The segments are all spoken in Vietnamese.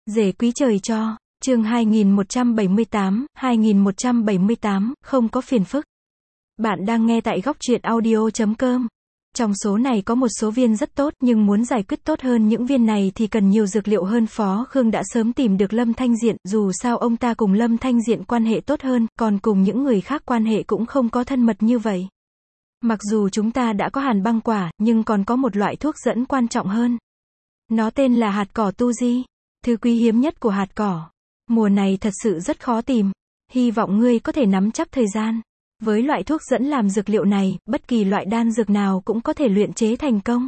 Rể quý trời cho, chương 2178, không có phiền phức. Bạn đang nghe tại góc truyện audio.com. Trong số này có một số viên rất tốt, nhưng muốn giải quyết tốt hơn những viên này thì cần nhiều dược liệu hơn. Phó Khương đã sớm tìm được Lâm Thanh Diện, dù sao ông ta cùng Lâm Thanh Diện quan hệ tốt hơn, còn cùng những người khác quan hệ cũng không có thân mật như vậy. Mặc dù chúng ta đã có hàn băng quả, nhưng còn có một loại thuốc dẫn quan trọng hơn. Nó tên là hạt cỏ tu di, thứ quý hiếm nhất của hạt cỏ. Mùa này thật sự rất khó tìm. Hy vọng ngươi có thể nắm chắc thời gian. Với loại thuốc dẫn làm dược liệu này, bất kỳ loại đan dược nào cũng có thể luyện chế thành công.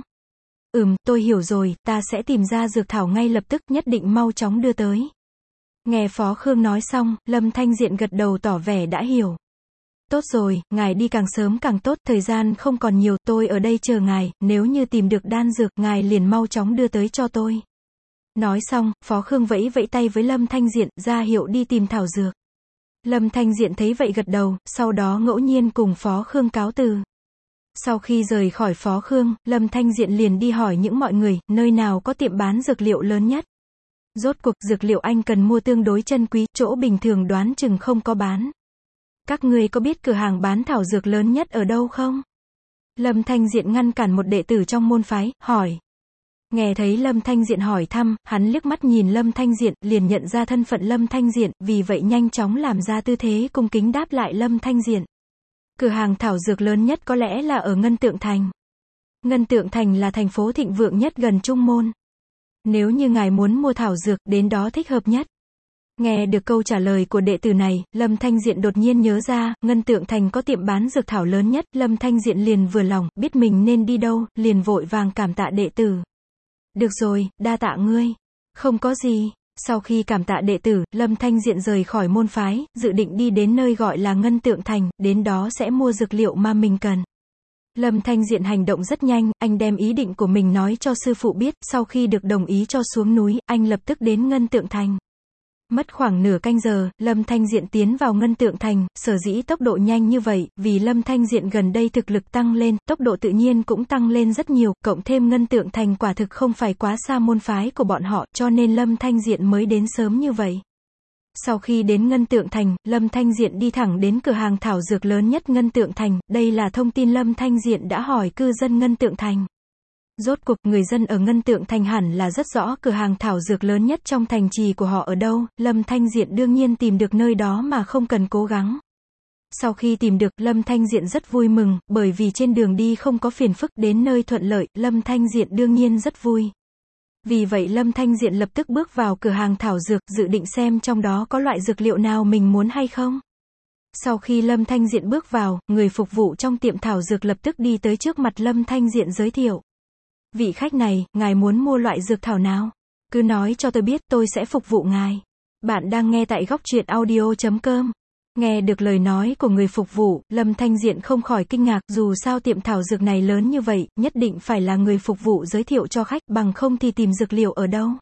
Tôi hiểu rồi, ta sẽ tìm ra dược thảo ngay lập tức, nhất định mau chóng đưa tới. Nghe Phó Khương nói xong, Lâm Thanh Diện gật đầu tỏ vẻ đã hiểu. Tốt rồi, ngài đi càng sớm càng tốt, thời gian không còn nhiều, tôi ở đây chờ ngài, nếu như tìm được đan dược, ngài liền mau chóng đưa tới cho tôi. Nói xong, Phó Khương vẫy vẫy tay với Lâm Thanh Diện, ra hiệu đi tìm thảo dược. Lâm Thanh Diện thấy vậy gật đầu, sau đó ngẫu nhiên cùng Phó Khương cáo từ. Sau khi rời khỏi Phó Khương, Lâm Thanh Diện liền đi hỏi những mọi người, nơi nào có tiệm bán dược liệu lớn nhất. Rốt cuộc dược liệu anh cần mua tương đối chân quý, chỗ bình thường đoán chừng không có bán. Các ngươi có biết cửa hàng bán thảo dược lớn nhất ở đâu không? Lâm Thanh Diện ngăn cản một đệ tử trong môn phái, hỏi. Nghe thấy Lâm Thanh Diện hỏi thăm, hắn liếc mắt nhìn Lâm Thanh Diện, liền nhận ra thân phận Lâm Thanh Diện, vì vậy nhanh chóng làm ra tư thế cung kính đáp lại Lâm Thanh Diện. Cửa hàng thảo dược lớn nhất có lẽ là ở Ngân Tượng Thành. Ngân Tượng Thành là thành phố thịnh vượng nhất gần Trung Môn. Nếu như ngài muốn mua thảo dược, đến đó thích hợp nhất. Nghe được câu trả lời của đệ tử này, Lâm Thanh Diện đột nhiên nhớ ra, Ngân Tượng Thành có tiệm bán dược thảo lớn nhất, Lâm Thanh Diện liền vừa lòng, biết mình nên đi đâu, liền vội vàng cảm tạ đệ tử. Được rồi, đa tạ ngươi. Không có gì. Sau khi cảm tạ đệ tử, Lâm Thanh Diện rời khỏi môn phái, dự định đi đến nơi gọi là Ngân Tượng Thành, đến đó sẽ mua dược liệu mà mình cần. Lâm Thanh Diện hành động rất nhanh, anh đem ý định của mình nói cho sư phụ biết, sau khi được đồng ý cho xuống núi, anh lập tức đến Ngân Tượng Thành. Mất khoảng nửa canh giờ, Lâm Thanh Diện tiến vào Ngân Tượng Thành, sở dĩ tốc độ nhanh như vậy, vì Lâm Thanh Diện gần đây thực lực tăng lên, tốc độ tự nhiên cũng tăng lên rất nhiều, cộng thêm Ngân Tượng Thành quả thực không phải quá xa môn phái của bọn họ, cho nên Lâm Thanh Diện mới đến sớm như vậy. Sau khi đến Ngân Tượng Thành, Lâm Thanh Diện đi thẳng đến cửa hàng thảo dược lớn nhất Ngân Tượng Thành, đây là thông tin Lâm Thanh Diện đã hỏi cư dân Ngân Tượng Thành. Rốt cuộc, người dân ở Ngân Tượng Thành hẳn là rất rõ cửa hàng thảo dược lớn nhất trong thành trì của họ ở đâu, Lâm Thanh Diện đương nhiên tìm được nơi đó mà không cần cố gắng. Sau khi tìm được, Lâm Thanh Diện rất vui mừng, bởi vì trên đường đi không có phiền phức, đến nơi thuận lợi, Lâm Thanh Diện đương nhiên rất vui. Vì vậy Lâm Thanh Diện lập tức bước vào cửa hàng thảo dược, dự định xem trong đó có loại dược liệu nào mình muốn hay không. Sau khi Lâm Thanh Diện bước vào, người phục vụ trong tiệm thảo dược lập tức đi tới trước mặt Lâm Thanh Diện giới thiệu. Vị khách này, ngài muốn mua loại dược thảo nào? Cứ nói cho tôi biết, tôi sẽ phục vụ ngài. Bạn đang nghe tại góc truyện audio.com. Nghe được lời nói của người phục vụ, Lâm Thanh Diện không khỏi kinh ngạc, dù sao tiệm thảo dược này lớn như vậy, nhất định phải là người phục vụ giới thiệu cho khách, bằng không thì tìm dược liệu ở đâu.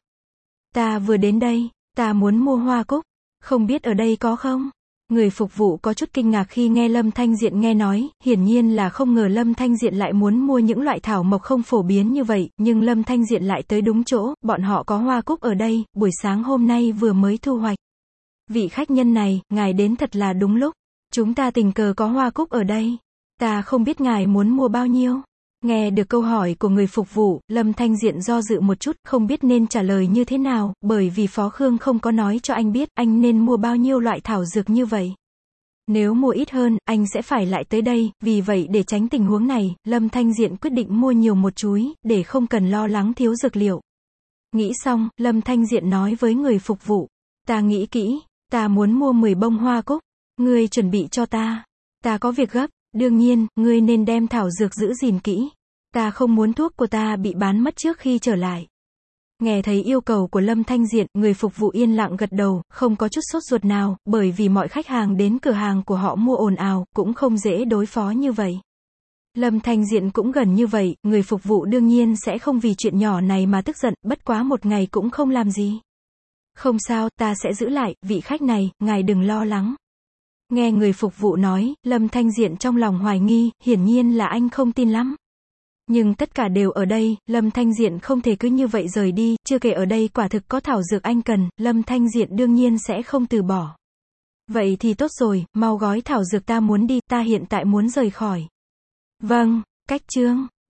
Ta vừa đến đây, ta muốn mua hoa cúc, không biết ở đây có không? Người phục vụ có chút kinh ngạc khi nghe Lâm Thanh Diện nghe nói, hiển nhiên là không ngờ Lâm Thanh Diện lại muốn mua những loại thảo mộc không phổ biến như vậy, nhưng Lâm Thanh Diện lại tới đúng chỗ, bọn họ có hoa cúc ở đây, buổi sáng hôm nay vừa mới thu hoạch. Vị khách nhân này, ngài đến thật là đúng lúc, chúng ta tình cờ có hoa cúc ở đây, ta không biết ngài muốn mua bao nhiêu. Nghe được câu hỏi của người phục vụ, Lâm Thanh Diện do dự một chút, không biết nên trả lời như thế nào, bởi vì Phó Khương không có nói cho anh biết, anh nên mua bao nhiêu loại thảo dược như vậy. Nếu mua ít hơn, anh sẽ phải lại tới đây, vì vậy để tránh tình huống này, Lâm Thanh Diện quyết định mua nhiều một chúi, để không cần lo lắng thiếu dược liệu. Nghĩ xong, Lâm Thanh Diện nói với người phục vụ, ta nghĩ kỹ, ta muốn mua 10 bông hoa cúc, ngươi chuẩn bị cho ta có việc gấp. Đương nhiên, ngươi nên đem thảo dược giữ gìn kỹ. Ta không muốn thuốc của ta bị bán mất trước khi trở lại. Nghe thấy yêu cầu của Lâm Thanh Diện, người phục vụ yên lặng gật đầu, không có chút sốt ruột nào, bởi vì mọi khách hàng đến cửa hàng của họ mua ồn ào, cũng không dễ đối phó như vậy. Lâm Thanh Diện cũng gần như vậy, người phục vụ đương nhiên sẽ không vì chuyện nhỏ này mà tức giận, bất quá một ngày cũng không làm gì. Không sao, ta sẽ giữ lại, vị khách này, ngài đừng lo lắng. Nghe người phục vụ nói, Lâm Thanh Diện trong lòng hoài nghi, hiển nhiên là anh không tin lắm. Nhưng tất cả đều ở đây, Lâm Thanh Diện không thể cứ như vậy rời đi, chưa kể ở đây quả thực có thảo dược anh cần, Lâm Thanh Diện đương nhiên sẽ không từ bỏ. Vậy thì tốt rồi, mau gói thảo dược ta muốn đi, ta hiện tại muốn rời khỏi. Vâng, cách chương.